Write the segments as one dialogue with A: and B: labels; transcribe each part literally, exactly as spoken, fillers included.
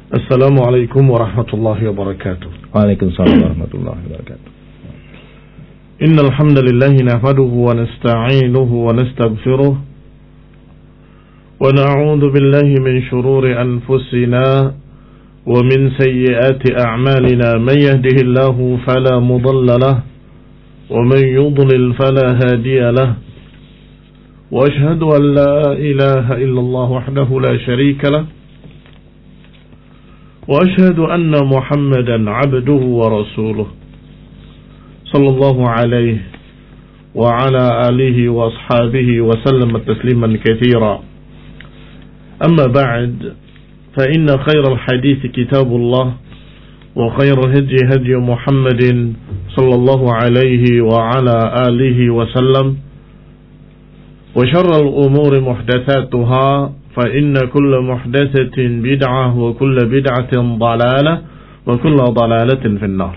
A: Assalamualaikum warahmatullahi wabarakatuh.
B: Waalaikumsalam warahmatullahi wabarakatuh.
A: Innal hamdalillah nahmaduhu wa nasta'inuhu wa nastaghfiruh wa na'udzu billahi min shururi anfusina wa min sayyiati a'malina man yahdihillahu fala mudilla lahu wa man yudlil fala hadiya lahu wa ashhadu an la ilaha illallah wahdahu la sharika lahu وأشهد أن محمدا عبده ورسوله صلى الله عليه وعلى آله وأصحابه وسلم تسليما كثيرا أما بعد فإن خير الحديث كتاب الله وخير هدي هدي محمد صلى الله عليه وعلى آله وسلم وشر الأمور محدثاتها فإن كل محدثة بدعة وكل بدعة ضلالة وكل ضلالة في النار.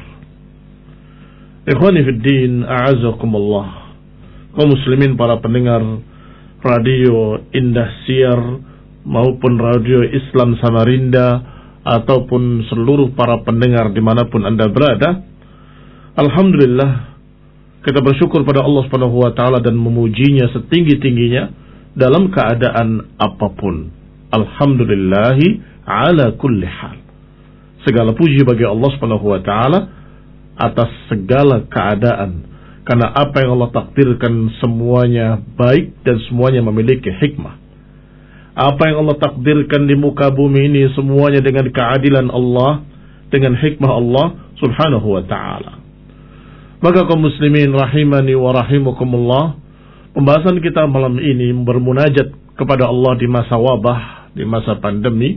A: Ikhwani fi din, a'azakumullah. Kaum muslimin para pendengar radio Indah Siar maupun radio Islam Samarinda ataupun seluruh para pendengar dimanapun Anda berada, alhamdulillah kita bersyukur pada Allah Subhanahu wa taala dan memujinya setinggi-tingginya dalam keadaan apapun. Alhamdulillahi ala kulli hal. Segala puji bagi Allah Subhanahu wa taala atas segala keadaan, karena apa yang Allah takdirkan semuanya baik dan semuanya memiliki hikmah. Apa yang Allah takdirkan di muka bumi ini semuanya dengan keadilan Allah, dengan hikmah Allah Subhanahu wa taala. Maka kaum muslimin rahimani wa rahimakumullah, pembahasan kita malam ini bermunajat kepada Allah di masa wabah, di masa pandemi,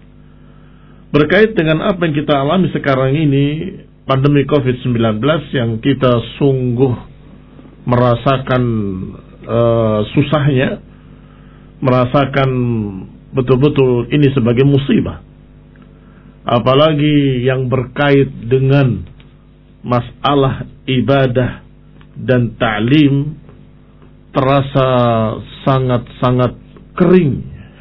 A: berkait dengan apa yang kita alami sekarang ini, pandemi covid sembilan belas yang kita sungguh merasakan uh, susahnya, merasakan betul-betul ini sebagai musibah. Apalagi yang berkait dengan masalah ibadah dan ta'lim terasa sangat-sangat kering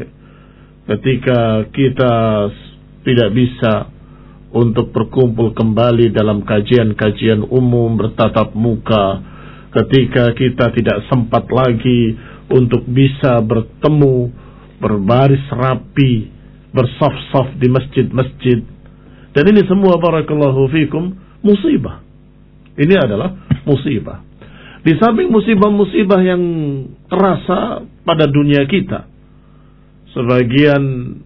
A: ketika kita tidak bisa untuk berkumpul kembali dalam kajian-kajian umum bertatap muka, ketika kita tidak sempat lagi untuk bisa bertemu, berbaris rapi, bersaf-saf di masjid-masjid. Dan ini semua barakallahu fikum musibah. Ini adalah musibah. Di samping musibah-musibah yang terasa pada dunia kita, sebagian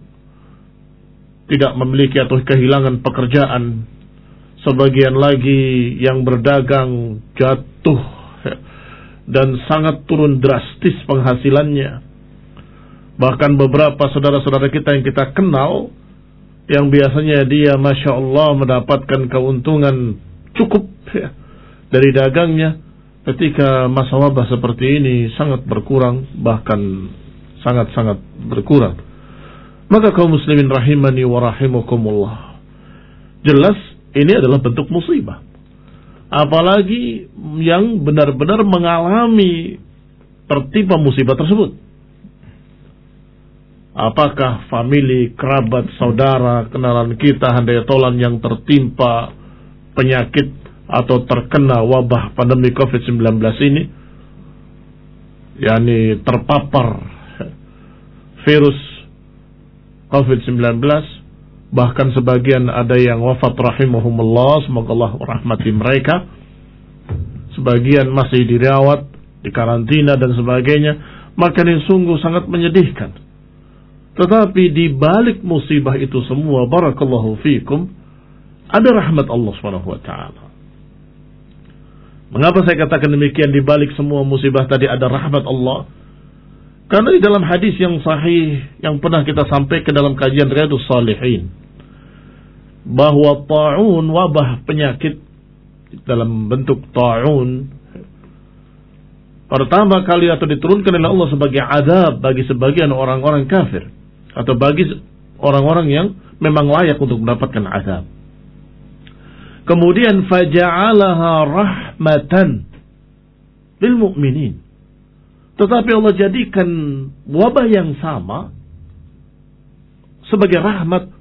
A: tidak memiliki atau kehilangan pekerjaan, sebagian lagi yang berdagang jatuh dan sangat turun drastis penghasilannya. Bahkan beberapa saudara-saudara kita yang kita kenal, yang biasanya dia Masya Allah mendapatkan keuntungan cukup ya, dari dagangnya, ketika masa wabah seperti ini sangat berkurang, bahkan sangat-sangat berkurang. Maka kaum muslimin rahimani wa rahimakumullah, jelas ini adalah bentuk musibah. Apalagi yang benar-benar mengalami tertimpa musibah tersebut. Apakah famili, kerabat, saudara, kenalan kita, handai tolan yang tertimpa penyakit atau terkena wabah pandemi covid sembilan belas ini, yakni terpapar virus covid sembilan belas, bahkan sebagian ada yang wafat rahimahumullah, semoga Allah rahmati mereka, sebagian masih dirawat, dikarantina dan sebagainya, maka ini sungguh sangat menyedihkan. Tetapi di balik musibah itu semua, barakallahu fikum, ada rahmat Allah subhanahu wa ta'ala. Mengapa saya katakan demikian? Di balik semua musibah tadi ada rahmat Allah. Karena di dalam hadis yang sahih yang pernah kita sampaikan dalam kajian Riyadhus Shalihin, bahwa ta'un, wabah penyakit dalam bentuk ta'un, pertama kali atau diturunkan oleh Allah sebagai azab bagi sebagian orang-orang kafir, atau bagi orang-orang yang memang layak untuk mendapatkan azab. Kemudian faja'alaha rahmatan lil mu'minin. Tetapi Allah jadikan wabah yang sama sebagai rahmat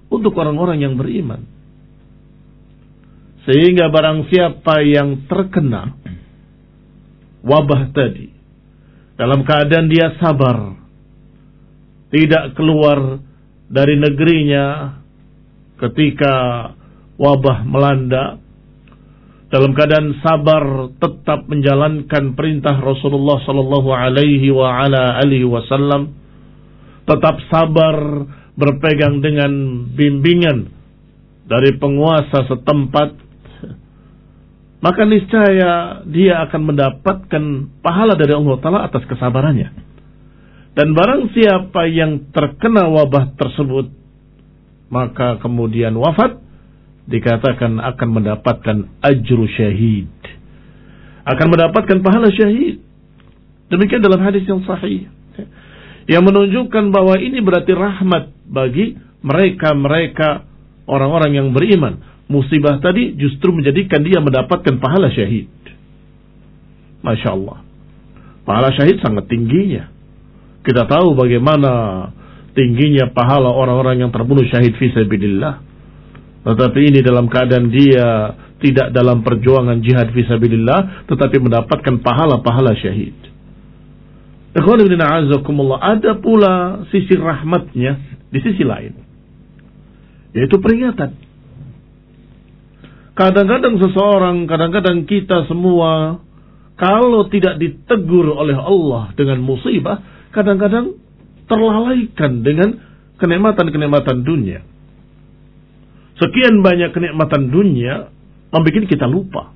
A: untuk orang-orang yang beriman. Sehingga barang siapa yang terkena wabah tadi, dalam keadaan dia sabar, tidak keluar dari negerinya ketika wabah melanda, dalam keadaan sabar tetap menjalankan perintah Rasulullah sallallahu alaihi wa ala alihi wasallam, tetap sabar berpegang dengan bimbingan dari penguasa setempat, maka niscaya dia akan mendapatkan pahala dari Allah Ta'ala atas kesabarannya. Dan barang siapa yang terkena wabah tersebut, maka kemudian wafat, dikatakan akan mendapatkan ajru syahid, akan mendapatkan pahala syahid. Demikian dalam hadis yang sahih, yang menunjukkan bahwa ini berarti rahmat bagi mereka-mereka orang-orang yang beriman. Musibah tadi justru menjadikan dia mendapatkan pahala syahid. Masya Allah, pahala syahid sangat tingginya. Kita tahu bagaimana tingginya pahala orang-orang yang terbunuh syahid fi sabilillah. Tetapi ini dalam keadaan dia tidak dalam perjuangan jihad fi sabilillah, tetapi mendapatkan pahala-pahala syahid. Ikhwan fillah a'azakumullah, ada pula sisi rahmatnya di sisi lain, yaitu peringatan. Kadang-kadang seseorang, kadang-kadang kita semua, kalau tidak ditegur oleh Allah dengan musibah, kadang-kadang terlalaikan dengan kenikmatan-kenikmatan dunia. Sekian banyak kenikmatan dunia membuat kita lupa.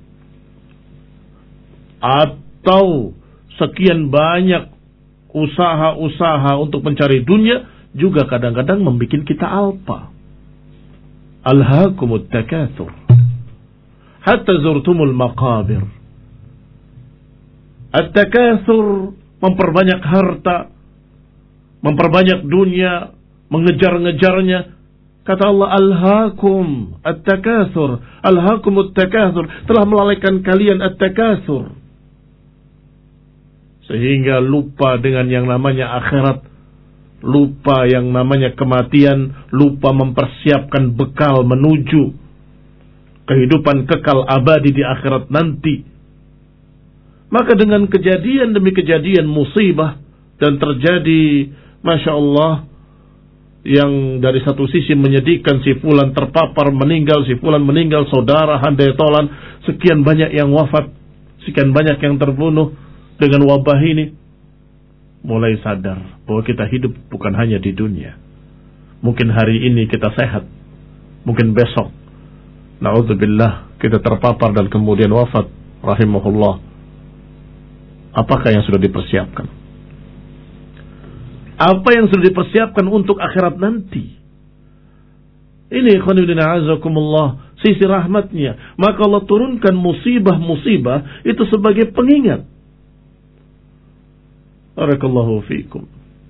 A: Atau sekian banyak usaha-usaha untuk mencari dunia juga kadang-kadang membuat kita alpa. Alhaakumut takatsur hatta zurtumul maqabir. At-takatsur, memperbanyak harta, memperbanyak dunia, mengejar-ngejarnya. Kata Allah, alhaakum at-takatsur, alhaakum at-takatsur, telah melalaikan kalian at-takatsur, sehingga lupa dengan yang namanya akhirat, lupa yang namanya kematian, lupa mempersiapkan bekal menuju kehidupan kekal abadi di akhirat nanti. Maka dengan kejadian demi kejadian musibah dan terjadi, Masya Allah, yang dari satu sisi menyedihkan, si fulan terpapar meninggal, si fulan meninggal, saudara handai tolan, sekian banyak yang wafat, sekian banyak yang terbunuh dengan wabah ini, mulai sadar bahwa kita hidup bukan hanya di dunia. Mungkin hari ini kita sehat, mungkin besok na'udzubillah kita terpapar dan kemudian wafat rahimahullah. Apakah yang sudah dipersiapkan? Apa yang sudah dipersiapkan untuk akhirat nanti? Ini khonibina azakumullah, sisi rahmatnya. Maka Allah turunkan musibah-musibah itu sebagai pengingat. Barakallahu fiikum.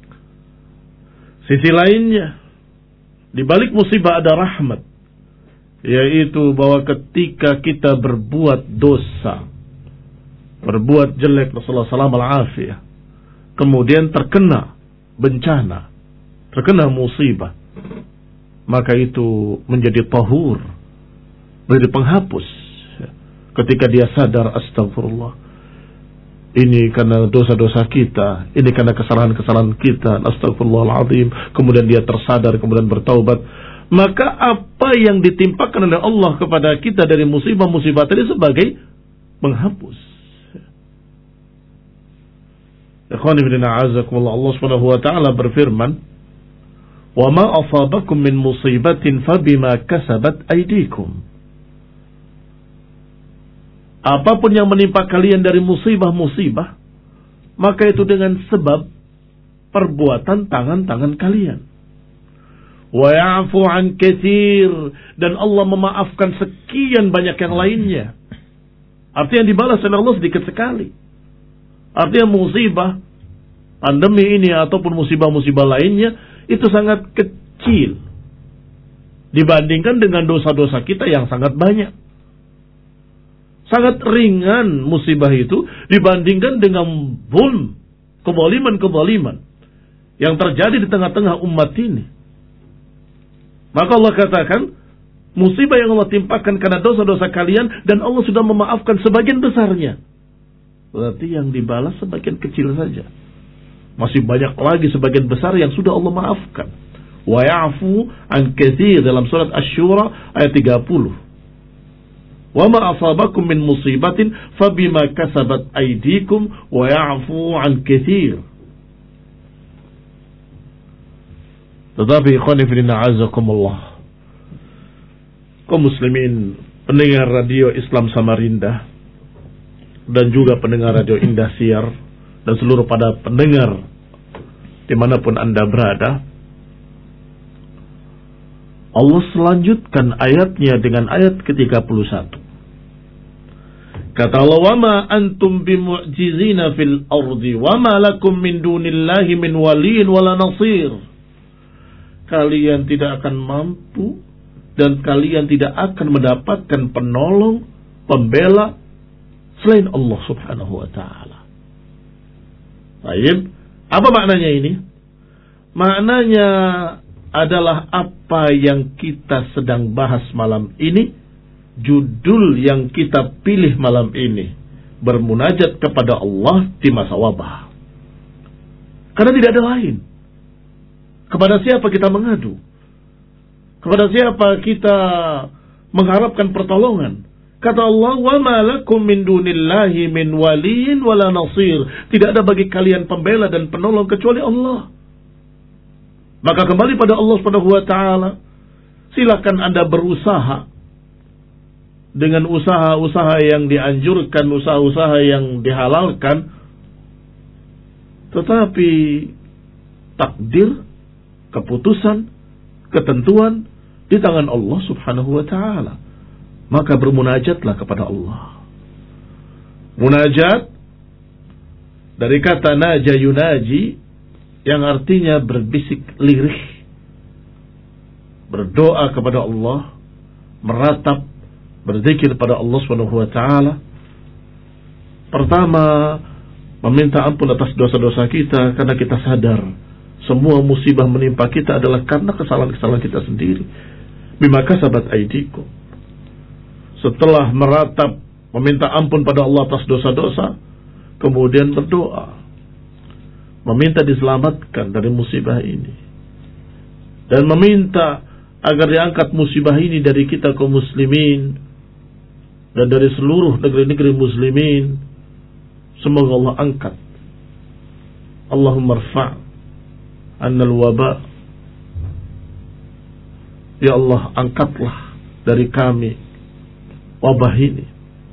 A: Sisi lainnya, di balik musibah ada rahmat, yaitu bahwa ketika kita berbuat dosa, berbuat jelek, Rasulullah sallallahu alaihi wasallam, kemudian terkena bencana, terkena musibah, maka itu menjadi tahur, menjadi penghapus. Ketika dia sadar, astagfirullah, ini karena dosa-dosa kita, ini karena kesalahan-kesalahan kita, astagfirullahaladzim, kemudian dia tersadar, kemudian bertaubat, maka apa yang ditimpakan oleh Allah kepada kita dari musibah-musibah tadi sebagai penghapus. Ikhwani fillah a'azakumullah, Allah Subhanahu wa taala berfirman, "Wa ma asabakum min musibatin fabima kasabat aydikum." Apapun yang menimpa kalian dari musibah-musibah, maka itu dengan sebab perbuatan tangan-tangan kalian. Wa ya'fu an katsir, dan Allah memaafkan sekian banyak yang lainnya. Artinya yang dibalas oleh Allah sedikit sekali. Artinya musibah, pandemi ini ataupun musibah-musibah lainnya itu sangat kecil dibandingkan dengan dosa-dosa kita yang sangat banyak. Sangat ringan musibah itu dibandingkan dengan zulm, kezaliman-kezaliman yang terjadi di tengah-tengah umat ini. Maka Allah katakan, musibah yang Allah timpakan karena dosa-dosa kalian, dan Allah sudah memaafkan sebagian besarnya. Berarti yang dibalas sebagian kecil saja. Masih banyak lagi sebagian besar yang sudah Allah maafkan. Wa ya'fu an katsir dalam surat Asy-Syura ayat tiga puluh. Wa ma asabakum min musibatin fabima kasabat aydikum wa ya'fu an katsir. Tetapi ikhwani fillah azakumullah, kaum muslimin pendengar radio Islam Samarinda dan juga pendengar radio Indosiar dan seluruh pada pendengar dimanapun Anda berada, Allah selanjutkan ayatnya dengan ayat ke tiga puluh satu. Kata Allah, wa ma antum bimu'jizina fil ardi wa ma lakum min dunillahi min waliyyin wala nasir. Kalian tidak akan mampu dan kalian tidak akan mendapatkan penolong, pembela selain Allah Subhanahu wa taala. Baik, apa maknanya ini? Maknanya adalah apa yang kita sedang bahas malam ini, judul yang kita pilih malam ini, bermunajat kepada Allah di masa wabah. Karena tidak ada lain. Kepada siapa kita mengadu? Kepada siapa kita mengharapkan pertolongan? Kata Allah, wa ma lakum min dunillahi min waliyyin wala nasir. Tidak ada bagi kalian pembela dan penolong kecuali Allah. Maka kembali pada Allah Subhanahu wa taala, silakan Anda berusaha dengan usaha-usaha yang dianjurkan, usaha-usaha yang dihalalkan, tetapi takdir, keputusan, ketentuan di tangan Allah Subhanahu wa taala. Maka bermunajatlah kepada Allah. Munajat dari kata naja yunaji yang artinya berbisik lirih, berdoa kepada Allah, meratap, berzikir pada Allah Subhanahu wa taala. Pertama, meminta ampun atas dosa-dosa kita karena kita sadar semua musibah menimpa kita adalah karena kesalahan-kesalahan kita sendiri. Bima kasabat aydikum. Setelah meratap, meminta ampun pada Allah atas dosa-dosa, kemudian berdoa, meminta diselamatkan dari musibah ini, dan meminta agar diangkat musibah ini dari kita kaum muslimin dan dari seluruh negeri-negeri muslimin. Semoga Allah angkat. Allahumma rfa' annal waba. Ya Allah, angkatlah dari kami wabah ini.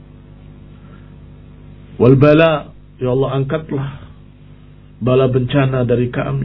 A: Wal bala, ya Allah, angkatlah bala bencana dari kami.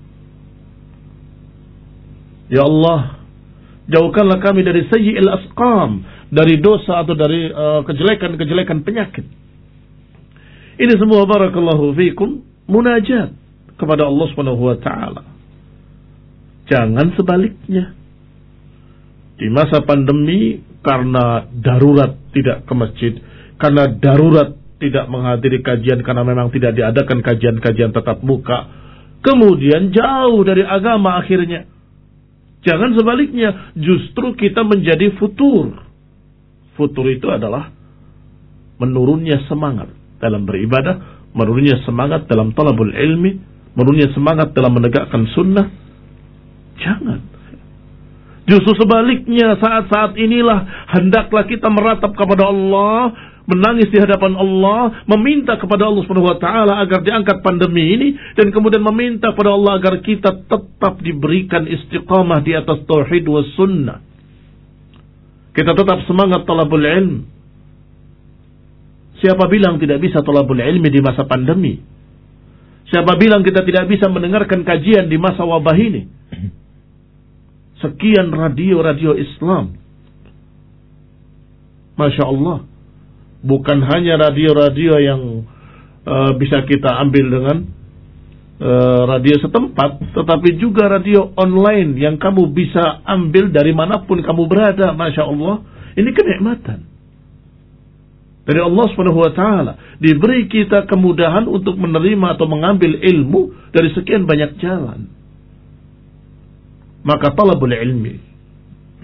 A: Ya Allah, jauhkanlah kami dari sayyi'il asqam, dari dosa atau dari uh, kejelekan-kejelekan penyakit. Ini semua barakallahu fikum munajat kepada Allah Subhanahu wa taala. Jangan sebaliknya. Di masa pandemi, karena darurat tidak ke masjid, karena darurat tidak menghadiri kajian karena memang tidak diadakan kajian-kajian tatap muka, kemudian jauh dari agama akhirnya. Jangan sebaliknya, justru kita menjadi futur. Futur itu adalah menurunnya semangat dalam beribadah, menurunnya semangat dalam talabul ilmi, menurunnya semangat dalam menegakkan sunnah. Jangan. Justru sebaliknya, saat-saat inilah hendaklah kita meratap kepada Allah, menangis di hadapan Allah, meminta kepada Allah Subhanahu wa taala agar diangkat pandemi ini, dan kemudian meminta kepada Allah agar kita tetap diberikan istiqamah di atas tauhid was sunnah. Kita tetap semangat talabul ilm. Siapa bilang tidak bisa talabul ilmi di masa pandemi? Siapa bilang kita tidak bisa mendengarkan kajian di masa wabah ini? Sekian radio-radio Islam, Masya Allah. Bukan hanya radio-radio yang uh, bisa kita ambil dengan uh, radio setempat, tetapi juga radio online yang kamu bisa ambil dari manapun kamu berada. Masya Allah, ini kenikmatan dari Allah Subhanahu wa taala. Diberi kita kemudahan untuk menerima atau mengambil ilmu dari sekian banyak jalan. Maka talabul ilmi,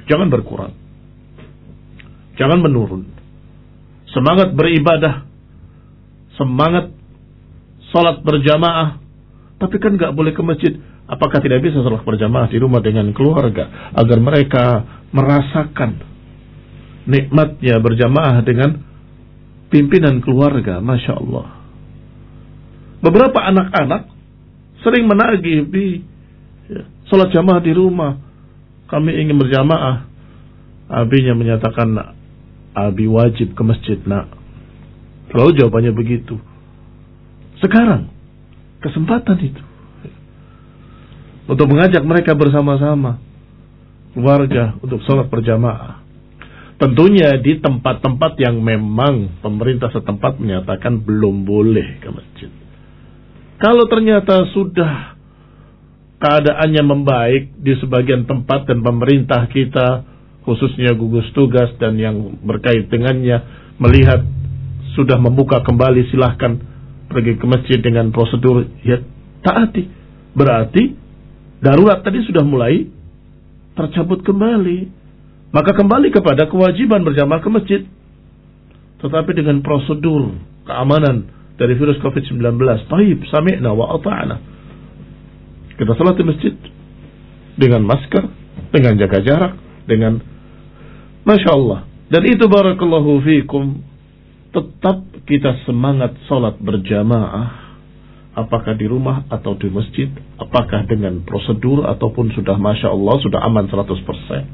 A: jangan berkurang. Jangan menurun. Semangat beribadah, semangat salat berjamaah, tapi kan gak boleh ke masjid. Apakah tidak bisa salat berjamaah di rumah dengan keluarga, agar mereka merasakan nikmatnya berjamaah dengan pimpinan keluarga? Masya Allah. Beberapa anak-anak sering menagih, Bi, ya, salat jamaah di rumah, kami ingin berjamaah. Abinya menyatakan, Abi wajib ke masjid, nak. Selalu jawabannya begitu. Sekarang kesempatan itu untuk mengajak mereka bersama-sama keluarga untuk sholat berjamaah. Tentunya di tempat-tempat yang memang pemerintah setempat menyatakan belum boleh ke masjid. Kalau ternyata sudah keadaannya membaik di sebagian tempat dan pemerintah kita, khususnya gugus tugas dan yang berkait dengannya, melihat sudah membuka kembali, silahkan pergi ke masjid dengan prosedur, ya taati. Berarti darurat tadi sudah mulai tercabut kembali. Maka kembali kepada kewajiban berjamaah ke masjid, tetapi dengan prosedur keamanan dari virus covid sembilan belas. Taib, sami'na wa ata'na. Kita salat di masjid dengan masker, dengan jaga jarak, dengan Masya Allah. Dan itu barakallahu fikum, tetap kita semangat salat berjamaah, apakah di rumah atau di masjid, apakah dengan prosedur ataupun sudah Masya Allah, sudah aman seratus persen.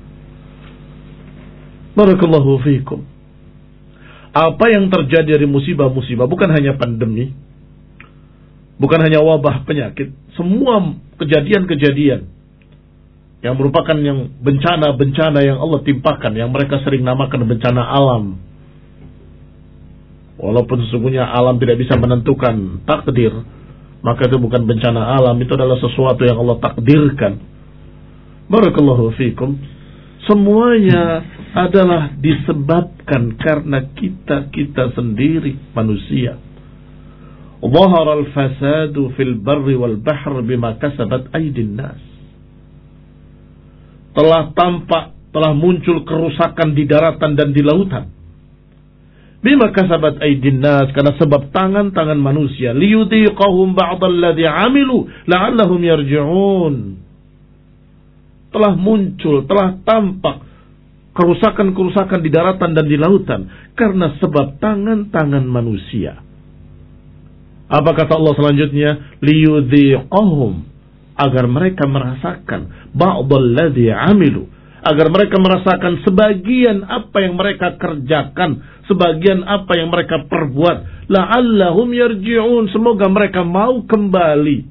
A: Barakallahu fikum. Apa yang terjadi dari musibah-musibah, bukan hanya pandemi, bukan hanya wabah penyakit, semua kejadian-kejadian yang merupakan yang bencana-bencana yang Allah timpakan, yang mereka sering namakan bencana alam. Walaupun sesungguhnya alam tidak bisa menentukan takdir, maka itu bukan bencana alam, itu adalah sesuatu yang Allah takdirkan. Barakallahu fikum. Semuanya adalah disebabkan karena kita-kita sendiri manusia. Dhahara al-fasadu fil barri wal bahr bima kasabat aydin nas. Telah tampak, telah muncul kerusakan di daratan dan di lautan. Bima kasabat aydin nas, karena sebab tangan-tangan manusia. Liyudhiqahum ba'dalladhi amilu la'allahum yarji'un. Telah muncul, telah tampak kerusakan-kerusakan di daratan dan di lautan karena sebab tangan-tangan manusia. Apa kata Allah selanjutnya? Liyudhiqahum, agar mereka merasakan ba'dalladzi amilu, agar mereka merasakan sebagian apa yang mereka kerjakan, sebagian apa yang mereka perbuat. La'allahum yarji'un, semoga mereka mau kembali.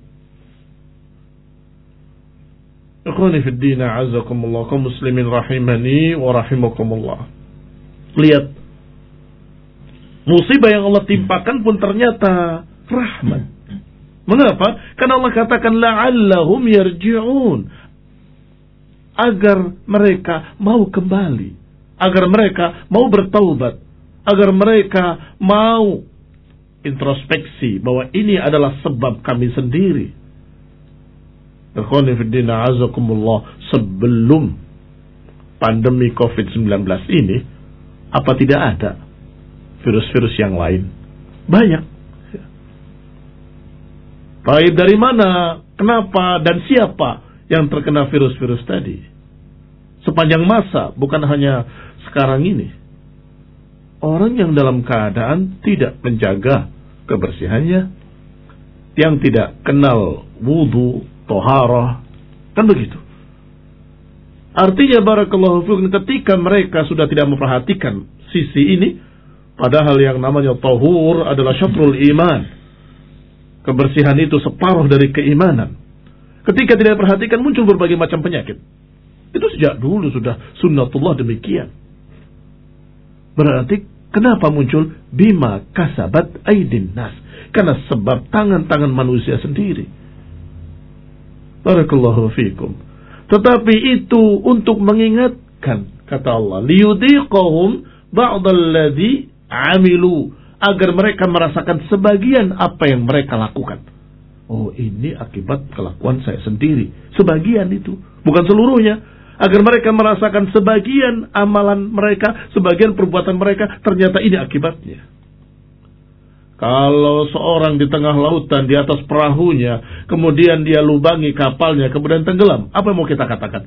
A: Ikhwani fid din, a'azakumullah, kaum muslimin rahimani wa rahimakumullah. Lihat, musibah yang Allah timpakan pun ternyata rahmat. Mengapa? Karena Allah katakan la'allahum yarji'un, agar mereka mau kembali, agar mereka mau bertaubat, agar mereka mau introspeksi bahwa ini adalah sebab kami sendiri. Ikhwani fiddin, a'azakumullah, sebelum pandemi covid sembilan belas ini, apa tidak ada virus-virus yang lain? Banyak. Baik, dari mana, kenapa, dan siapa yang terkena virus-virus tadi? Sepanjang masa, bukan hanya sekarang ini. Orang yang dalam keadaan tidak menjaga kebersihannya, yang tidak kenal wudu, toharah, kan begitu. Artinya barakallahu fikum, ketika mereka sudah tidak memperhatikan sisi ini, padahal yang namanya tahur adalah syatrul iman, kebersihan itu separuh dari keimanan. Ketika tidak diperhatikan, muncul berbagai macam penyakit. Itu sejak dulu sudah sunnatullah demikian. Berarti kenapa muncul bima kasabat aydin nas? Karena sebab tangan-tangan manusia sendiri. Barakallahu fikum. Tetapi itu untuk mengingatkan, kata Allah, liyudhiqahum ba'dalladzi amilu, agar mereka merasakan sebagian apa yang mereka lakukan. Oh, ini akibat kelakuan saya sendiri. Sebagian itu, bukan seluruhnya. Agar mereka merasakan sebagian amalan mereka, sebagian perbuatan mereka, ternyata ini akibatnya. Kalau seorang di tengah lautan, di atas perahunya, kemudian dia lubangi kapalnya, kemudian tenggelam, apa yang mau kita katakan?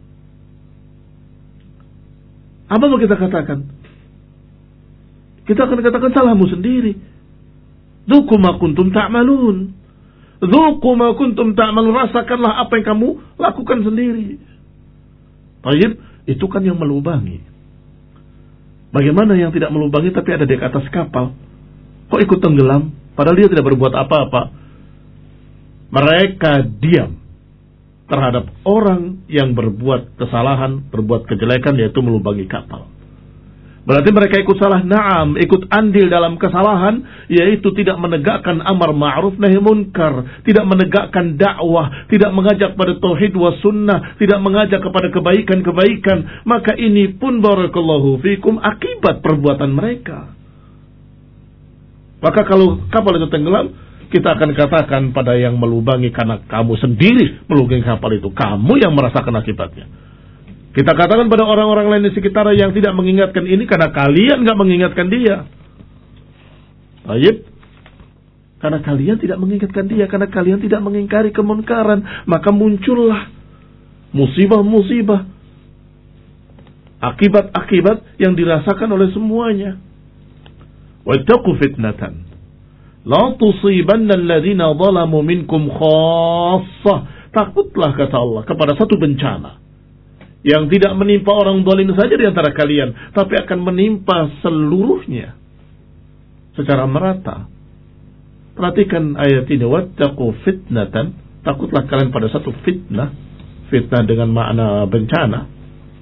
A: Apa mau kita katakan? Kita akan katakan salahmu sendiri. Dzuqu ma kuntum ta'malun. Dzuqu ma kuntum ta'malun. Rasakanlah apa yang kamu lakukan sendiri. Baik, itu kan yang melubangi. Bagaimana yang tidak melubangi tapi ada di atas kapal? Kok ikut tenggelam? Padahal dia tidak berbuat apa-apa. Mereka diam terhadap orang yang berbuat kesalahan, berbuat kejelekan, yaitu melubangi kapal. Berarti mereka ikut salah, na'am, ikut andil dalam kesalahan, yaitu tidak menegakkan amar ma'ruf nahi munkar, tidak menegakkan dakwah, tidak mengajak pada tauhid wa sunnah, tidak mengajak kepada kebaikan-kebaikan. Maka ini pun barakallahu fikum akibat perbuatan mereka. Maka kalau kapal itu tenggelam, kita akan katakan pada yang melubangi karena kamu sendiri melubangi kapal itu, kamu yang merasakan akibatnya. Kita katakan pada orang-orang lain di sekitar yang tidak mengingatkan ini karena kalian nggak mengingatkan dia. Baik, karena kalian tidak mengingatkan dia, karena kalian tidak mengingkari kemunkaran, maka muncullah musibah-musibah, akibat-akibat yang dirasakan oleh semuanya. Wattaqu fitnatan la tusibanna alladhina zalamu minkum khassah. Takutlah, kata Allah, kepada satu bencana yang tidak menimpa orang zalim saja di antara kalian, tapi akan menimpa seluruhnya secara merata. Perhatikan ayat ini, wattaqu fitnatan, takutlah kalian pada satu fitnah, fitnah dengan makna bencana,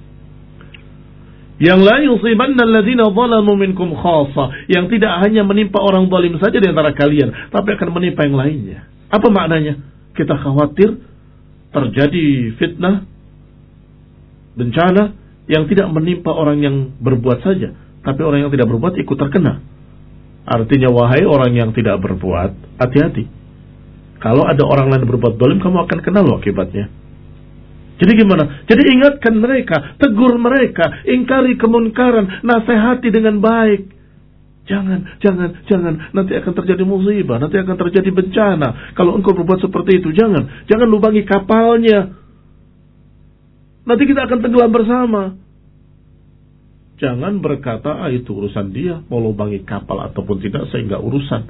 A: yang la yusibanna alladhina zalamu minkum khassa, yang tidak hanya menimpa orang zalim saja di antara kalian, tapi akan menimpa yang lainnya. Apa maknanya? Kita khawatir terjadi fitnah, bencana yang tidak menimpa orang yang berbuat saja, tapi orang yang tidak berbuat ikut terkena. Artinya, wahai orang yang tidak berbuat, hati-hati. Kalau ada orang lain berbuat zalim, kamu akan kena loh akibatnya. Jadi gimana? Jadi ingatkan mereka, tegur mereka, ingkari kemunkaran, nasihati dengan baik. Jangan, jangan, jangan, nanti akan terjadi musibah, nanti akan terjadi bencana. Kalau engkau berbuat seperti itu, jangan, jangan lubangi kapalnya. Nanti kita akan tenggelam bersama. Jangan berkata, ah itu urusan dia, mau lubangi kapal ataupun tidak, sehingga urusan.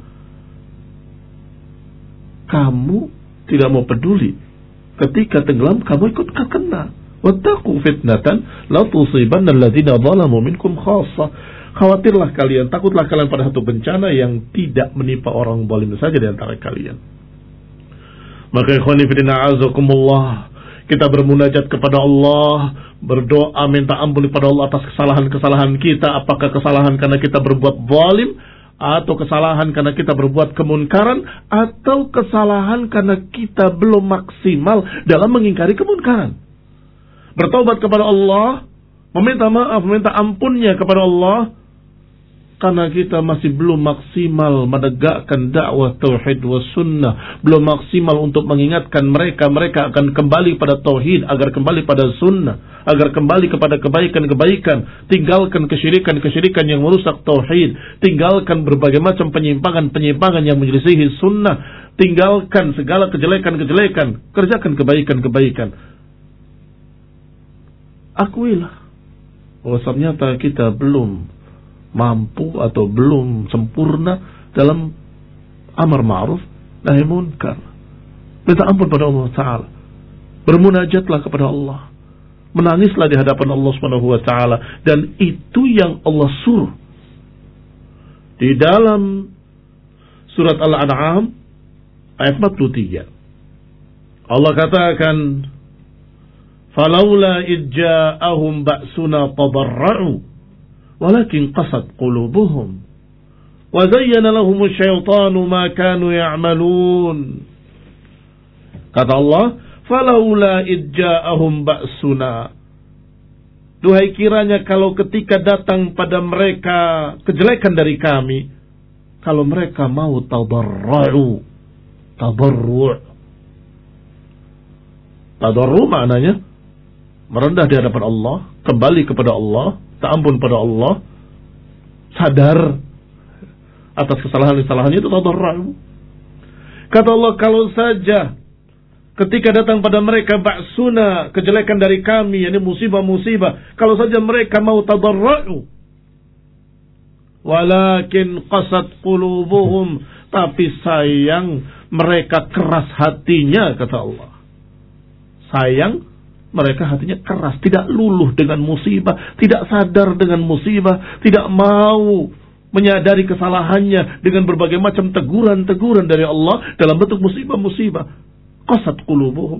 A: Kamu tidak mau peduli. Ketika tenggelam, kamu ikut kena. Wattaqu fitnatan la tusibanna alladhina zalamu minkum khassa. Khawatirlah kalian, takutlah kalian pada satu bencana yang tidak menimpa orang zalim saja di antara kalian. Maka ikhwani fillah azakumullah, kita bermunajat kepada Allah, berdoa minta ampun kepada Allah atas kesalahan-kesalahan kita. Apakah kesalahan karena kita berbuat zalim, atau kesalahan karena kita berbuat kemunkaran, atau kesalahan karena kita belum maksimal dalam mengingkari kemunkaran. Bertaubat kepada Allah, meminta maaf, meminta ampunnya kepada Allah, karena kita masih belum maksimal menegakkan dakwah tauhid wa sunnah, belum maksimal untuk mengingatkan mereka, mereka akan kembali pada tauhid, agar kembali pada sunnah, agar kembali kepada kebaikan-kebaikan, tinggalkan kesyirikan-kesyirikan yang merusak tauhid, tinggalkan berbagai macam penyimpangan-penyimpangan yang menyelisihi sunnah, tinggalkan segala kejelekan-kejelekan, kerjakan kebaikan-kebaikan. Akuilah bahwa ternyata kita belum mampu atau belum sempurna dalam amar ma'ruf nahi munkar. Minta ampun pada Allah Ta'ala, bermunajatlah kepada Allah, menangislah di hadapan Allah Subhanahu wa Ta'ala, dan itu yang Allah suruh di dalam surat Al-An'am ayat empat puluh tiga. Allah katakan, falaula idja'ahum ba'suna tadarra'u walakin qasat qulubuhum wa zayyana lahum asyaitanu ma kanu ya'malun. Kata Allah, falaula idja'ahum ba'suna, duhai kiranya kalau ketika datang pada mereka kejelekan dari kami, kalau mereka mau tadarru, tadarru, tadarru maknanya merendah di hadapan Allah, kembali kepada Allah, tak ampun pada Allah, sadar atas kesalahan-kesalahannya, itu tadarru. Kata Allah, kalau saja ketika datang pada mereka ba'suna, kejelekan dari kami, yakni musibah-musibah, kalau saja mereka mau tadarru, walakin qasat qulubuhum, tapi sayang mereka keras hatinya, kata Allah. Sayang mereka hatinya keras, tidak luluh dengan musibah, tidak sadar dengan musibah, tidak mau menyadari kesalahannya dengan berbagai macam teguran-teguran dari Allah dalam bentuk musibah-musibah. Qasat qulubuhum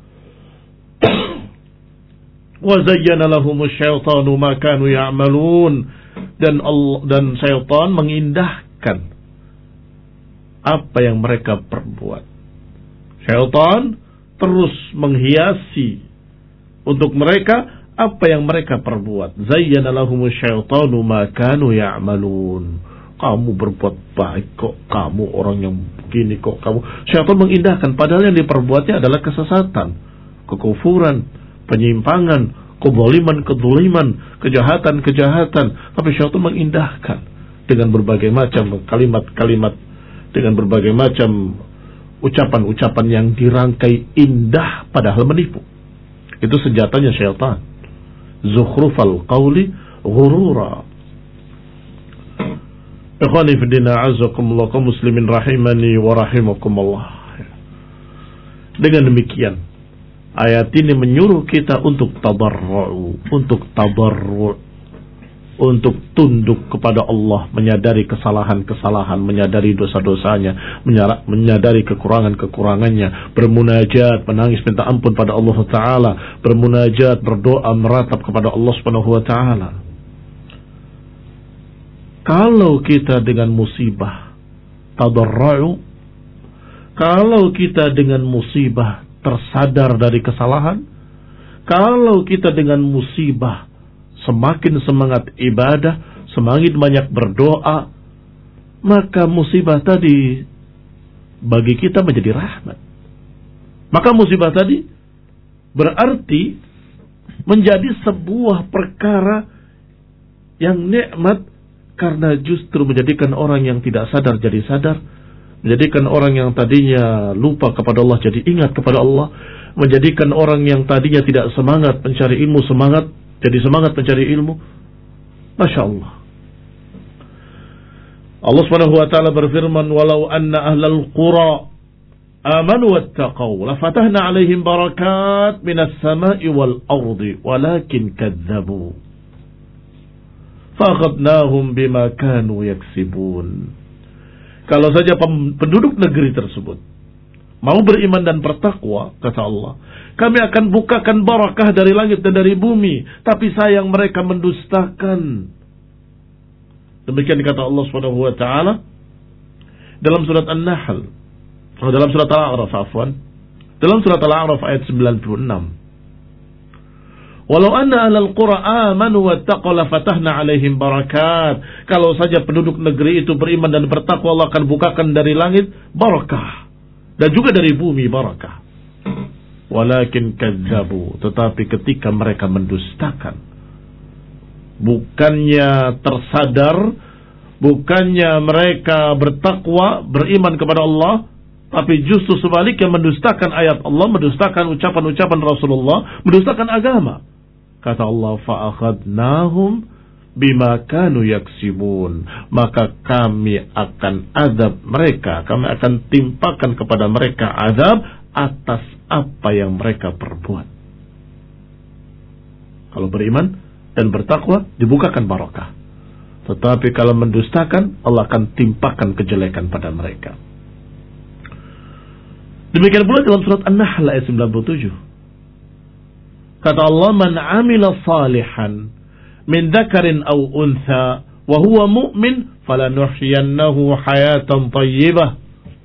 A: wa zayyana lahumus syaitanu ma kanu ya'malun, dan Allah dan syaitan mengindahkan apa yang mereka perbuat. Syaitan terus menghiasi untuk mereka apa yang mereka perbuat. Zayyana lahumus syaitanu ma kanu ya'malun. Kamu berbuat baik kok, kamu orang yang begini kok, kamu. Syaitan mengindahkan, padahal yang diperbuatnya adalah kesesatan, kekufuran, penyimpangan, kezaliman, kezaliman, kejahatan-kejahatan. Tapi syaitan mengindahkan dengan berbagai macam kalimat-kalimat, dengan berbagai macam ucapan-ucapan yang dirangkai indah padahal menipu. Itu senjatanya syaitan. Zukhrufal qawli ghurura. Ikhwani fi din, a'azzakumullah, kaum muslimin rahimani wa rahimakumullah. Dengan demikian, ayat ini menyuruh kita untuk tadarru, untuk tadarru, untuk tunduk kepada Allah, menyadari kesalahan-kesalahan, menyadari dosa-dosanya, menyadari kekurangan-kekurangannya, bermunajat, menangis minta ampun pada Allah Ta'ala, bermunajat, berdoa, meratap kepada Allah Subhanahu Wa Ta'ala. Kalau kita dengan musibah tadarru, kalau kita dengan musibah tersadar dari kesalahan, kalau kita dengan musibah semakin semangat ibadah, semakin banyak berdoa, maka musibah tadi bagi kita menjadi rahmat. Maka musibah tadi berarti menjadi sebuah perkara yang nikmat, karena justru menjadikan orang yang tidak sadar jadi sadar, menjadikan orang yang tadinya lupa kepada Allah jadi ingat kepada Allah, menjadikan orang yang tadinya tidak semangat mencari ilmu semangat jadi semangat mencari ilmu. Masya Allah. Allah Subhanahu Wa Taala berfirman, walau anna ahlal qura amanu wattaqaw lafatahna alaihim barakat minas sama'i wal ardi walakin kadzabu fakhadnahum bima kanu yaksibun. Kalau saja penduduk negeri tersebut mau beriman dan bertakwa, kata Allah, kami akan bukakan barakah dari langit dan dari bumi. Tapi sayang mereka mendustakan. Demikian kata Allah Subhanahu Wa Taala dalam surat An-Nahl, dalam surat Al-A'raf, afwan, dalam surat Al-A'raf ayat sembilan puluh enam. Walau anna ahlal qura amanu wattaqaw lafatahna alaihim barakat. Kalau saja penduduk negeri itu beriman dan bertakwa, Allah akan bukakan dari langit barakah dan juga dari bumi barakah. Walakin kadzabu, tetapi ketika mereka mendustakan, bukannya tersadar, bukannya mereka bertakwa, beriman kepada Allah, tapi justru sebaliknya mendustakan ayat Allah, mendustakan ucapan-ucapan Rasulullah, mendustakan agama. Kata Allah, fa'akhadnahum bima kanu yaksibun, maka kami akan azab mereka, kami akan timpakan kepada mereka azab atas apa yang mereka perbuat. Kalau beriman dan bertakwa dibukakan barakah, tetapi kalau mendustakan, Allah akan timpakan kejelekan pada mereka. Demikian pula dalam surat An-Nahl ayat sembilan puluh tujuh. Kata Allah, man amila salihan min dzakarin aw untha wa huwa mu'min falanuhyiyannahu hayatan thayyibah.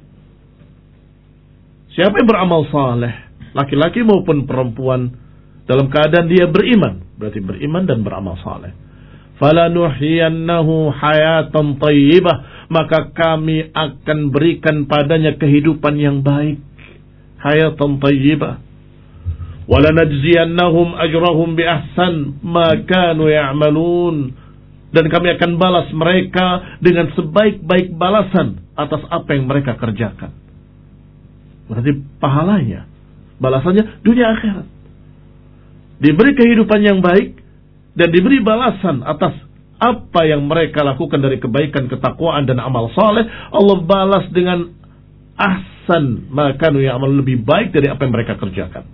A: Siapa yang beramal saleh, laki-laki maupun perempuan, dalam keadaan dia beriman, berarti beriman dan beramal saleh, falanuhyiyannahu hayatan thayyibah, maka kami akan berikan padanya kehidupan yang baik, hayatan thayyibah. walanajziyannahum ajrahum bi ahsan ma kanu ya'malun, dan kami akan balas mereka dengan sebaik-baik balasan atas apa yang mereka kerjakan. Berarti pahalanya, balasannya dunia akhirat. Diberi kehidupan yang baik dan diberi balasan atas apa yang mereka lakukan dari kebaikan, ketakwaan dan amal saleh. Allah balas dengan ahsan ma kanu ya'malun, lebih baik dari apa yang mereka kerjakan.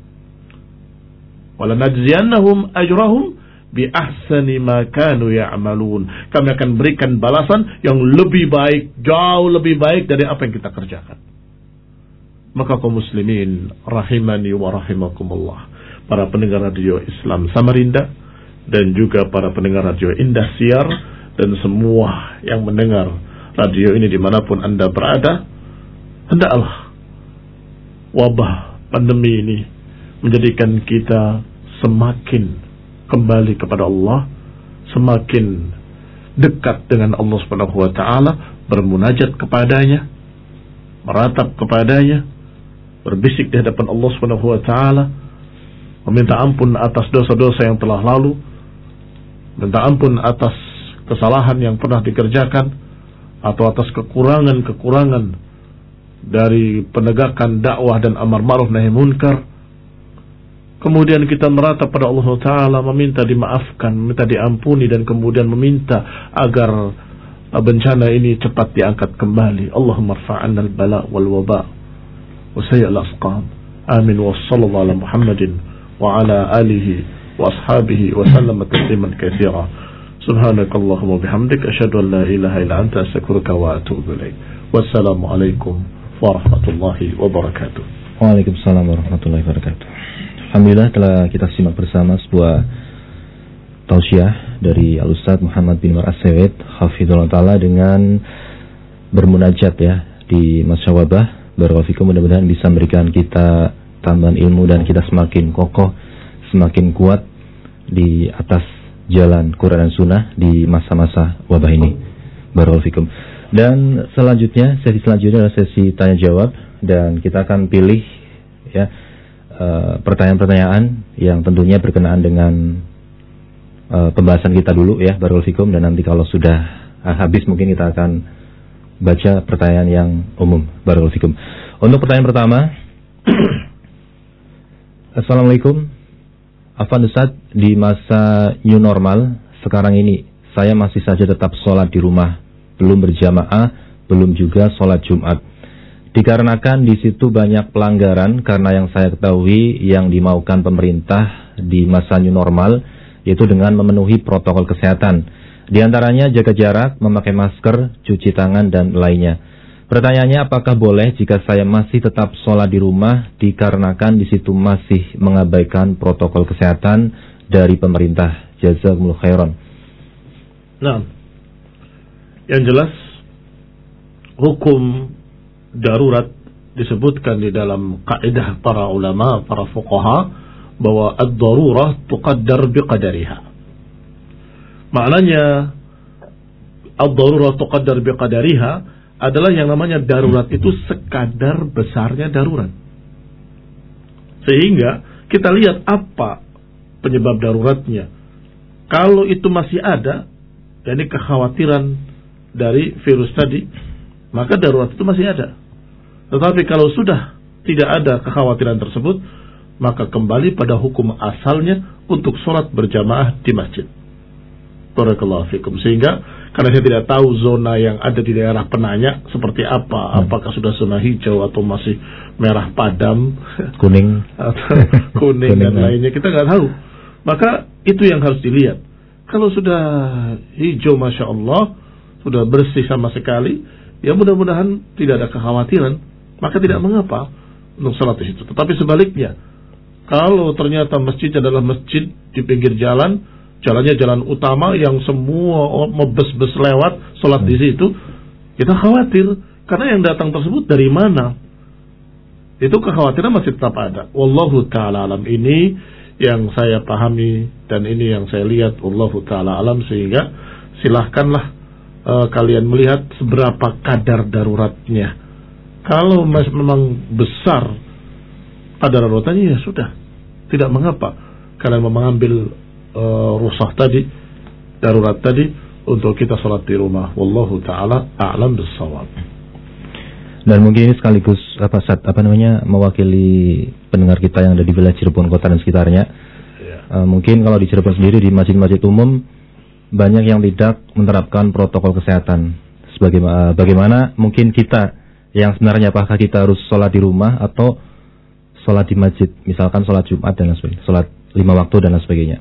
A: Walanajziyannahum ajrahum bi ahsani ma kanu ya'malun. Kami akan berikan balasan yang lebih baik, jauh lebih baik dari apa yang kita kerjakan. Maka kaum muslimin rahimani wa rahimakumullah, para pendengar radio Islam Samarinda dan juga para pendengar radio Indah Siar dan semua yang mendengar radio ini dimanapun Anda berada, hendaklah wabah pandemi ini menjadikan kita semakin kembali kepada Allah, semakin dekat dengan Allah Subhanahu wa taala, bermunajat kepadanya, meratap kepadanya, berbisik di hadapan Allah Subhanahu wa taala, meminta ampun atas dosa-dosa yang telah lalu, minta ampun atas kesalahan yang pernah dikerjakan atau atas kekurangan-kekurangan dari penegakan dakwah dan amar ma'ruf nahi munkar. Kemudian kita meratap pada Allah Ta'ala, meminta dimaafkan, meminta diampuni, dan kemudian meminta agar bencana ini cepat diangkat kembali. Allahumma rfa'anna al-bala wal waba wa sayyal asqam. Amin. Wa sallallahu ala Muhammadin wa ala alihi wa ashabihi wa sallama tasliman katsira. Subhanakallahumma bihamdik asyhadu an la ilaha illa anta astaghfiruka wa atubu ilaik. Wassalamu alaikum warahmatullahi wabarakatuh.
B: Waalaikumsalam warahmatullahi wabarakatuh. Alhamdulillah telah kita simak bersama sebuah tausiah dari Al-Ustaz Muhammad bin Umar As-Said hafizallahu taala dengan bermunajat ya di masa wabah. Barakallahu fikum, mudah-mudahan bisa memberikan kita tambahan ilmu dan kita semakin kokoh, semakin kuat di atas jalan Quran dan Sunnah di masa-masa wabah ini. Barakallahu fikum. Dan selanjutnya, sesi selanjutnya adalah sesi tanya jawab, dan kita akan pilih ya Uh, pertanyaan-pertanyaan yang tentunya berkenaan dengan uh, pembahasan kita dulu ya, barakallahu fikum, dan nanti kalau sudah uh, habis mungkin kita akan baca pertanyaan yang umum, barakallahu fikum. Untuk pertanyaan pertama, Assalamualaikum, Afwan Ustaz, di masa new normal sekarang ini saya masih saja tetap sholat di rumah, belum berjamaah, belum juga sholat Jumat. Dikarenakan di situ banyak pelanggaran karena yang saya ketahui yang dimaukan pemerintah di masa new normal yaitu dengan memenuhi protokol kesehatan. Di antaranya jaga jarak, memakai masker, cuci tangan dan lainnya. Pertanyaannya, apakah boleh jika saya masih tetap sholat di rumah dikarenakan di situ masih mengabaikan protokol kesehatan dari pemerintah? Jazakumullah khairan.
A: Nah, yang jelas hukum darurat disebutkan di dalam kaidah para ulama, para fuqaha, bahwa ad-darurah tuqaddar biqadariha. Maknanya ad-darurah tuqaddar biqadariha adalah yang namanya darurat itu sekadar besarnya darurat. Sehingga kita lihat apa penyebab daruratnya. Kalau itu masih ada, yakni kekhawatiran dari virus tadi, maka darurat itu masih ada. Tetapi kalau sudah tidak ada kekhawatiran tersebut, maka kembali pada hukum asalnya untuk sholat berjamaah di masjid. Barakallahu fikum. Sehingga karena saya tidak tahu zona yang ada di daerah penanya seperti apa, apakah sudah zona hijau atau masih merah padam,
B: kuning,
A: atau kuning, kuning dan lainnya, kita nggak tahu. Maka itu yang harus dilihat. Kalau sudah hijau, masya Allah, sudah bersih sama sekali, ya mudah-mudahan tidak ada kekhawatiran, maka tidak mengapa untuk salat di situ. Tetapi sebaliknya, kalau ternyata masjid adalah masjid di pinggir jalan, jalannya jalan utama yang semua bus-bus lewat, salat di situ, kita khawatir karena yang datang tersebut dari mana? Itu kekhawatiran masih tetap ada. Wallahu ta'ala alam, ini yang saya pahami dan ini yang saya lihat, wallahu ta'ala alam. Sehingga silahkanlah uh, kalian melihat seberapa kadar daruratnya. Kalau memang besar kadar daruratnya, ya sudah, tidak mengapa kalian mengambil uh, rukhsah tadi, darurat tadi, untuk kita sholat di rumah. Wallahu ta'ala a'lam bis-shawab.
B: Dan mungkin ini sekaligus apa saat apa namanya mewakili pendengar kita yang ada di wilayah Cirebon kota dan sekitarnya. Ya. Uh, mungkin kalau di Cirebon sendiri di masjid-masjid umum banyak yang tidak menerapkan protokol kesehatan. Sebagaimana bagaimana mungkin kita yang sebenarnya apakah kita harus sholat di rumah atau sholat di masjid, misalkan sholat Jumat dan lain sebagainya, sholat lima waktu dan lain sebagainya.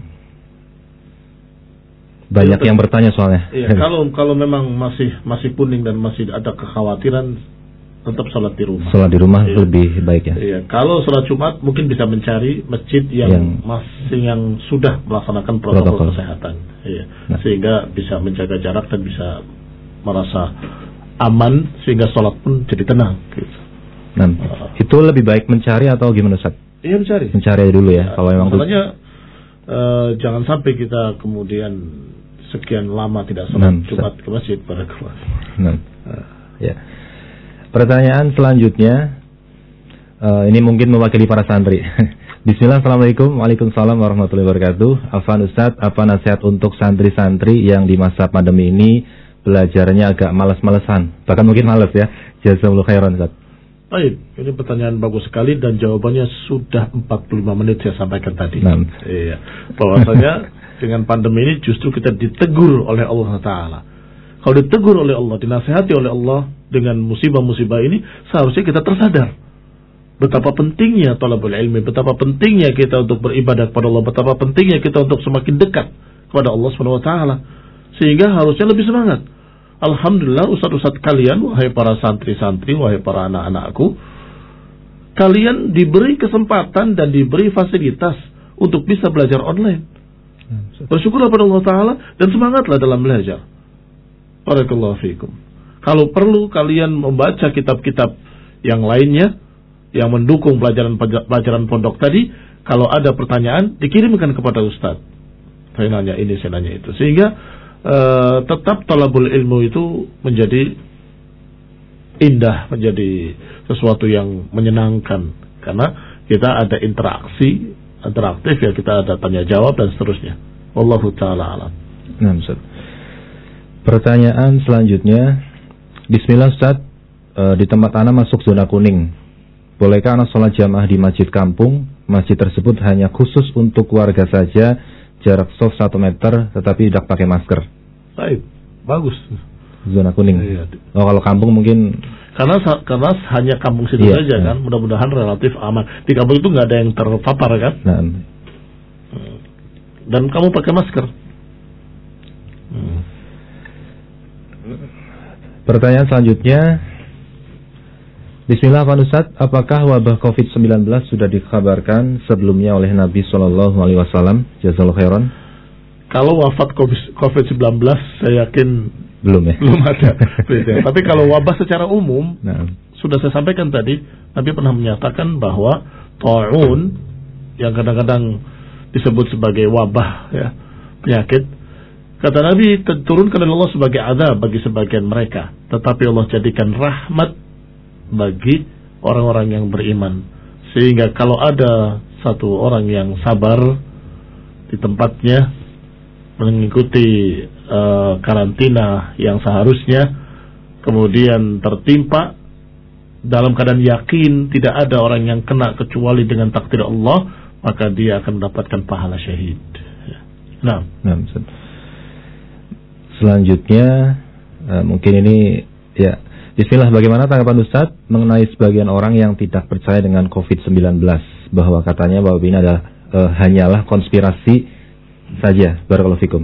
B: Banyak ya, yang bertanya soalnya.
A: Iya, kalau kalau memang masih masih kuning dan masih ada kekhawatiran, tetap sholat di rumah.
B: Sholat di rumah
A: iya.
B: lebih baik ya.
A: Iya, kalau sholat Jumat mungkin bisa mencari masjid yang, yang masih yang sudah melaksanakan protokol, protokol. kesehatan. Iya, nah. Sehingga bisa menjaga jarak dan bisa merasa aman sehingga sholat pun jadi tenang. Gitu.
B: Nah, uh, itu lebih baik mencari atau gimana Ustaz?
A: Iya mencari.
B: Mencari dulu ya. ya kalau memang
A: makanya uh, jangan sampai kita kemudian sekian lama tidak sholat nah, Jumat ke masjid pada keluar.
B: Nah, uh. ya. Pertanyaan selanjutnya, uh, ini mungkin mewakili para santri. Bismillah, assalamualaikum, waalaikumsalam warahmatullahi wabarakatuh. Afwan Ustadz, apa nasihat untuk santri-santri yang di masa pandemi ini belajarnya agak malas-malesan, bahkan mungkin malas ya? Jazakallahu khairan Ustadz.
A: Baik, ini pertanyaan bagus sekali dan jawabannya sudah empat puluh lima menit saya sampaikan tadi. Nah. Iya, bahwasanya dengan pandemi ini justru kita ditegur oleh Allah Ta'ala. Kalau ditegur oleh Allah, dinasihati oleh Allah dengan musibah-musibah ini, seharusnya kita tersadar betapa pentingnya thalabul ilmi, betapa pentingnya kita untuk beribadah kepada Allah, betapa pentingnya kita untuk semakin dekat kepada Allah Subhanahu wa taala. Sehingga harusnya lebih semangat. Alhamdulillah ustaz-ustaz kalian, wahai para santri-santri, wahai para anak-anakku, kalian diberi kesempatan dan diberi fasilitas untuk bisa belajar online. Bersyukurlah pada Allah Ta'ala dan semangatlah dalam belajar. Barakallahu fiikum. Kalau perlu kalian membaca kitab-kitab yang lainnya yang mendukung pelajaran-pelajaran pondok tadi, kalau ada pertanyaan dikirimkan kepada ustaz. Saya nanya ini, saya nanya itu. Sehingga uh, tetap thalabul ilmu itu menjadi indah, menjadi sesuatu yang menyenangkan karena kita ada interaksi, interaktif ya, kita ada tanya jawab dan seterusnya. Wallahu ta'ala alam.
B: Nah, Ustaz. Pertanyaan selanjutnya, Bismillah Ustaz, e, di tempat Ana masuk zona kuning. Bolehkah Ana sholat jamaah di masjid kampung? Masjid tersebut hanya khusus untuk warga saja, jarak sof satu meter, tetapi tidak pakai masker.
A: Baik, bagus.
B: Zona kuning. Iya. Oh, kalau kampung mungkin
A: karena karena hanya kampung situ iya, saja iya. Kan, mudah-mudahan relatif aman. Di kampung itu nggak ada yang terpapar kan? Nah. Dan kamu pakai masker. Hmm.
B: Pertanyaan selanjutnya, Bismillah Pak Ustadz, apakah wabah covid sembilan belas sudah dikabarkan sebelumnya oleh Nabi shallallahu alaihi wasallam? Jazakallahu khairan.
A: Kalau wafat covid sembilan belas saya yakin
B: belum ya.
A: Belum ada. Tapi kalau wabah secara umum, nah. Sudah saya sampaikan tadi, Nabi pernah menyatakan bahwa ta'un yang kadang-kadang disebut sebagai wabah ya, penyakit, kata Nabi turunkan oleh Allah sebagai azab bagi sebagian mereka, tetapi Allah jadikan rahmat bagi orang-orang yang beriman. Sehingga kalau ada satu orang yang sabar di tempatnya mengikuti uh, karantina yang seharusnya, kemudian tertimpa dalam keadaan yakin tidak ada orang yang kena kecuali dengan takdir Allah, maka dia akan mendapatkan pahala syahid. Nah,
B: nah selanjutnya uh, mungkin ini ya, Bismillah, bagaimana tanggapan Ustadz mengenai sebagian orang yang tidak percaya dengan covid sembilan belas, bahwa katanya bahwa ini adalah uh, hanyalah konspirasi saja. Barakallahu fikum.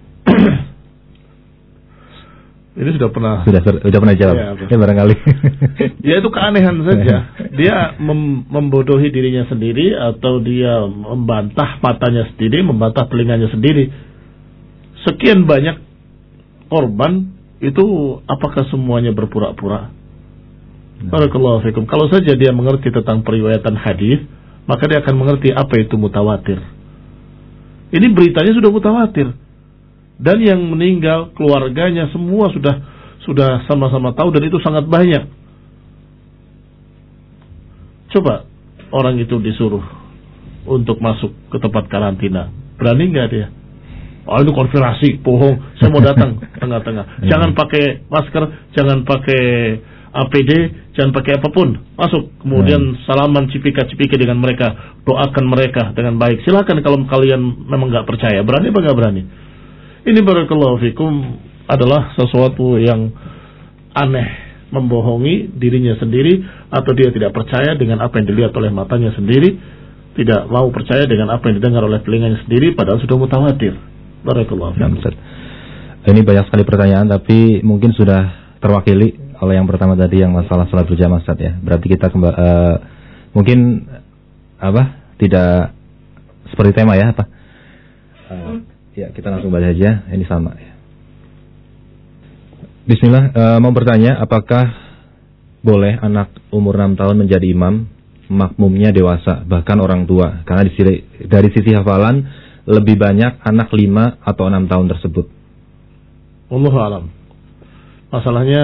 A: Ini sudah pernah
B: sudah sudah pernah jawab. Ya, ya barangkali.
A: Ya itu keanehan saja. Dia mem membodohi dirinya sendiri atau dia membantah matanya sendiri, membantah telinganya sendiri. Sekian banyak korban itu, apakah semuanya berpura-pura? Barakallahu fikum. Kalau saja dia mengerti tentang periwayatan hadis, maka dia akan mengerti apa itu mutawatir. Ini beritanya sudah mutawatir. Dan yang meninggal keluarganya semua sudah sudah sama-sama tahu, dan itu sangat banyak. Coba orang itu disuruh untuk masuk ke tempat karantina. Berani nggak dia? Oh, itu konspirasi, bohong, saya mau datang tengah-tengah. Jangan pakai masker, jangan pakai A P D, jangan pakai apapun, masuk. Kemudian salaman cipika-cipiki dengan mereka, doakan mereka dengan baik. Silakan kalau kalian memang nggak percaya. Berani apa nggak berani? Ini barakallahu fikum adalah sesuatu yang aneh, membohongi dirinya sendiri, atau dia tidak percaya dengan apa yang dilihat oleh matanya sendiri, tidak mau percaya dengan apa yang didengar oleh telinganya sendiri, padahal sudah mutawatir. Barakallahu fikum.
B: Ini banyak sekali pertanyaan, tapi mungkin sudah terwakili oleh yang pertama tadi yang masalah salat berjamaah, Ustaz ya. Berarti kita kembali uh, mungkin apa? Tidak seperti tema ya, apa? Uh, ya, kita langsung bahas aja. Ini sama ya. Bismillah, uh, mau bertanya, apakah boleh anak umur enam tahun menjadi imam, makmumnya dewasa, bahkan orang tua? Karena di sisi, dari sisi hafalan lebih banyak anak lima atau enam tahun tersebut.
A: Wallahu a'lam. Masalahnya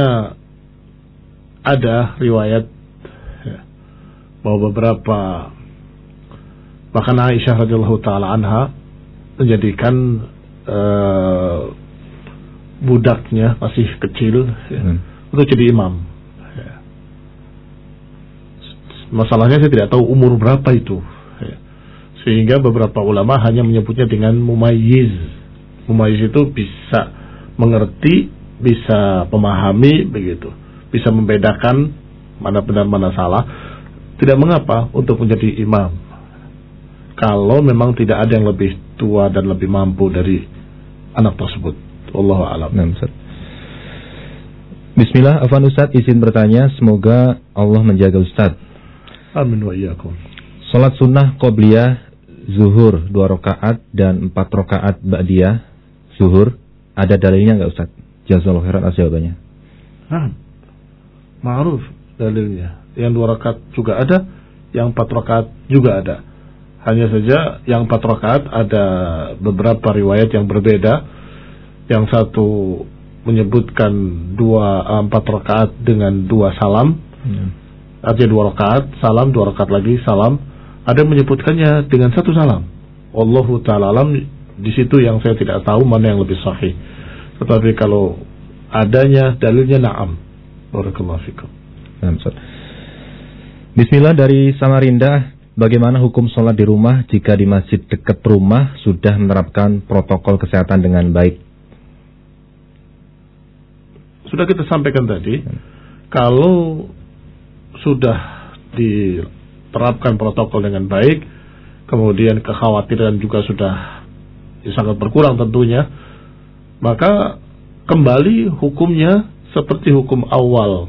A: ada riwayat ya, bahwa beberapa, bahkan Aisyah radhiyallahu taala anha menjadikan uh, budaknya masih kecil ya, hmm. untuk jadi imam ya. Masalahnya saya tidak tahu umur berapa itu ya. Sehingga beberapa ulama hanya menyebutnya dengan mumayyiz. Mumayyiz itu bisa mengerti, bisa memahami begitu, bisa membedakan mana benar mana salah. Tidak mengapa untuk menjadi imam kalau memang tidak ada yang lebih tua dan lebih mampu dari anak tersebut. Wallahu a'lam.
B: Bismillah, Afwan Ustaz, izin bertanya, semoga Allah menjaga Ustaz.
A: Amin wa iyyakum.
B: Salat sunnah qobliyah zuhur dua rakaat dan empat rakaat ba'diyah zuhur, ada dalilnya enggak Ustaz? Jazakallahu khairan atas jawabannya.
A: Nah, ma'ruf dalilnya. Yang dua rakaat juga ada, yang empat rakaat juga ada. Hanya saja yang empat rakaat ada beberapa riwayat yang berbeda. Yang satu menyebutkan dua empat rakaat dengan dua salam, hmm. artinya dua rakaat salam, dua rakaat lagi salam. Ada menyebutkannya dengan satu salam. Wallahu ta'ala alam, di situ yang saya tidak tahu mana yang lebih sahih. Tetapi kalau adanya dalilnya, na'am. Barakallahu fikum.
B: Bismillah, dari Samarinda, bagaimana hukum sholat di rumah jika di masjid dekat rumah sudah menerapkan protokol kesehatan dengan baik?
A: Sudah kita sampaikan tadi, kalau sudah diterapkan protokol dengan baik, kemudian kekhawatiran juga sudah sangat berkurang tentunya, maka kembali hukumnya seperti hukum awal.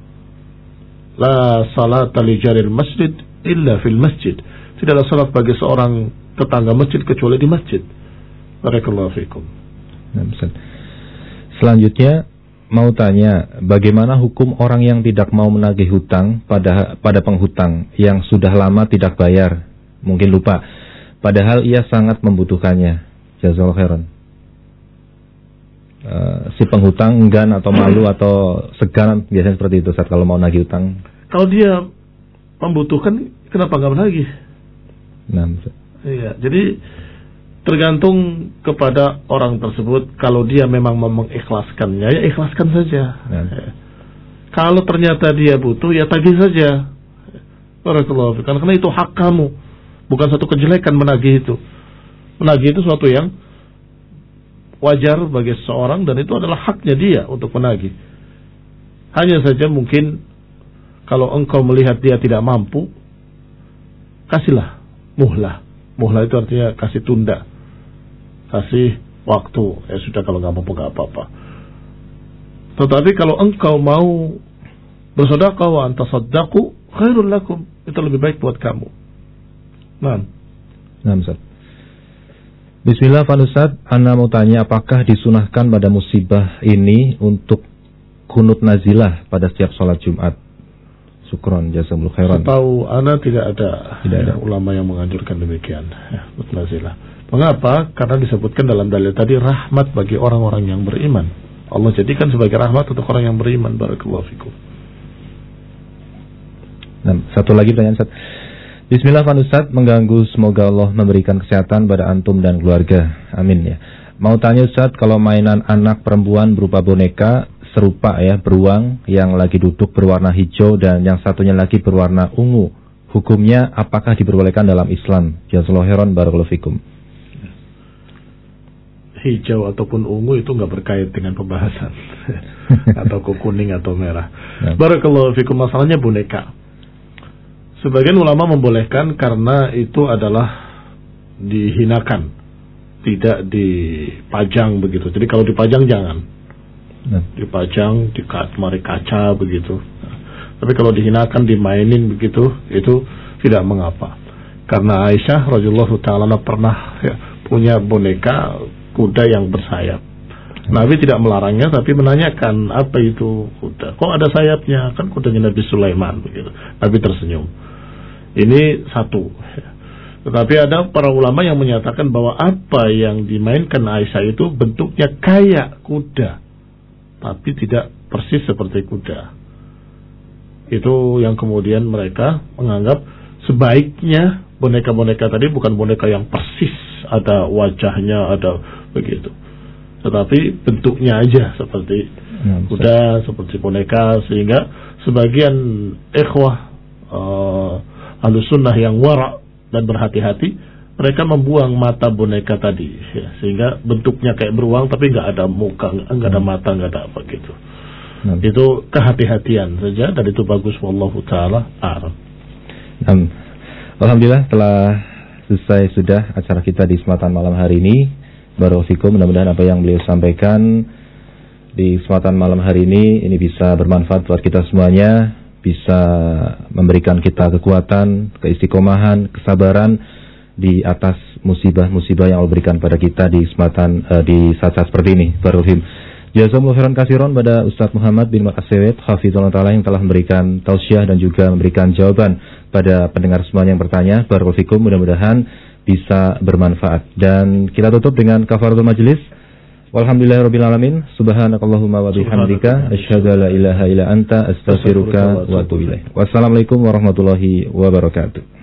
A: La salata li jaril masjid illa fil masjid. Tidaklah salat bagi seorang tetangga masjid kecuali di masjid. Barakallahu fikum.
B: Selanjutnya mau tanya, bagaimana hukum orang yang tidak mau menagih hutang pada pada penghutang yang sudah lama tidak bayar, mungkin lupa, padahal ia sangat membutuhkannya. Jazakallahu khairan. Uh, si penghutang enggan atau malu atau segan, biasanya seperti itu saat kalau mau nagih hutang.
A: Kalau dia membutuhkan, kenapa nggak menagih?
B: Nah,
A: iya, jadi tergantung kepada orang tersebut. Kalau dia memang mau mengikhlaskannya, ya ikhlaskan saja. Nah. Ya. Kalau ternyata dia butuh, ya tagih saja. Barakallahu fikum. Karena itu hak kamu, bukan satu kejelekan menagih itu. Menagih itu suatu yang wajar bagi seseorang, dan itu adalah haknya dia untuk menagih. Hanya saja mungkin kalau engkau melihat dia tidak mampu, kasihlah muhlah. Muhlah itu artinya kasih tunda, kasih waktu. Ya sudah, kalau nggak mampu nggak apa-apa. Tetapi kalau engkau mau bersedekah, wa antasaddaqu khairul lakum, itu lebih baik buat kamu. Nah,
B: nah Ustaz. Bismillah, Pak Ustaz, ana mau tanya, apakah disunahkan pada musibah ini untuk kunut nazilah pada setiap sholat Jumat? Syukron, jazakumullah khairan.
A: Setahu ana tidak ada,
B: tidak ada.
A: Ya, ulama yang menganjurkan demikian, ya, kunut nazilah. Mengapa? Karena disebutkan dalam dalil tadi, rahmat bagi orang-orang yang beriman. Allah jadikan sebagai rahmat untuk orang yang beriman. Barakallahu fikum.
B: Nah, satu lagi pertanyaan, Ustaz. Bismillah Pak Ustadz, mengganggu, semoga Allah memberikan kesehatan pada antum dan keluarga. Amin ya. Mau tanya Ustadz, kalau mainan anak perempuan berupa boneka serupa ya, beruang yang lagi duduk berwarna hijau dan yang satunya lagi berwarna ungu, hukumnya apakah diperbolehkan dalam Islam? Jazakallahu khairan, barakallahu fikum.
A: Hijau ataupun ungu itu nggak berkait dengan pembahasan atau kuning atau merah. Ya. Barakallahu fikum, masalahnya boneka. Sebagian ulama membolehkan karena itu adalah dihinakan, tidak dipajang begitu. Jadi kalau dipajang jangan, ya. Dipajang di lemari kaca begitu. Tapi kalau dihinakan, dimainin begitu, itu tidak mengapa. Karena Aisyah radhiyallahu taala pernah ya, punya boneka kuda yang bersayap. Nabi tidak melarangnya, tapi menanyakan apa itu kuda. Kok ada sayapnya? Kan kudanya Nabi Sulaiman begitu. Nabi tersenyum. Ini satu. Tetapi ada para ulama yang menyatakan bahwa apa yang dimainkan Aisyah itu bentuknya kayak kuda, tapi tidak persis seperti kuda. Itu yang kemudian mereka menganggap sebaiknya boneka-boneka tadi bukan boneka yang persis ada wajahnya, ada begitu, tetapi bentuknya aja seperti kuda, seperti boneka, sehingga sebagian ikhwah uh, Ahlussunnah yang wara' dan berhati-hati, mereka membuang mata boneka tadi ya, sehingga bentuknya kayak beruang tapi nggak ada muka, nggak ada mata, nggak ada apa gitu. Hmm. Itu kehati-hatian saja dan itu bagus, wallahu taala a'lam.
B: Hmm. Alhamdulillah telah selesai sudah acara kita di kesempatan malam hari ini. Barakallahu fikum, mudah-mudahan apa yang beliau sampaikan di kesempatan malam hari ini ini bisa bermanfaat buat kita semuanya, bisa memberikan kita kekuatan, keistiqomahan, kesabaran di atas musibah-musibah yang Allah berikan pada kita di kesempatan uh, di saat-saat seperti ini. Barakallahu. Jazakumullahu khairan katsiran pada Ustaz Muhammad bin As-Sawid hafizallahu taala yang telah memberikan tausiah dan juga memberikan jawaban pada pendengar semuanya yang bertanya. Barakallahu fikum, mudah-mudahan bisa bermanfaat. Dan kita tutup dengan kafaratul majelis. Walhamdulillahirabbil alamin. Subhanakallahumma wa bihamdika asyhadu an la ilaha illa anta astaghfiruka wa atubu ilaik. Wassalamualaikum warahmatullahi wabarakatuh.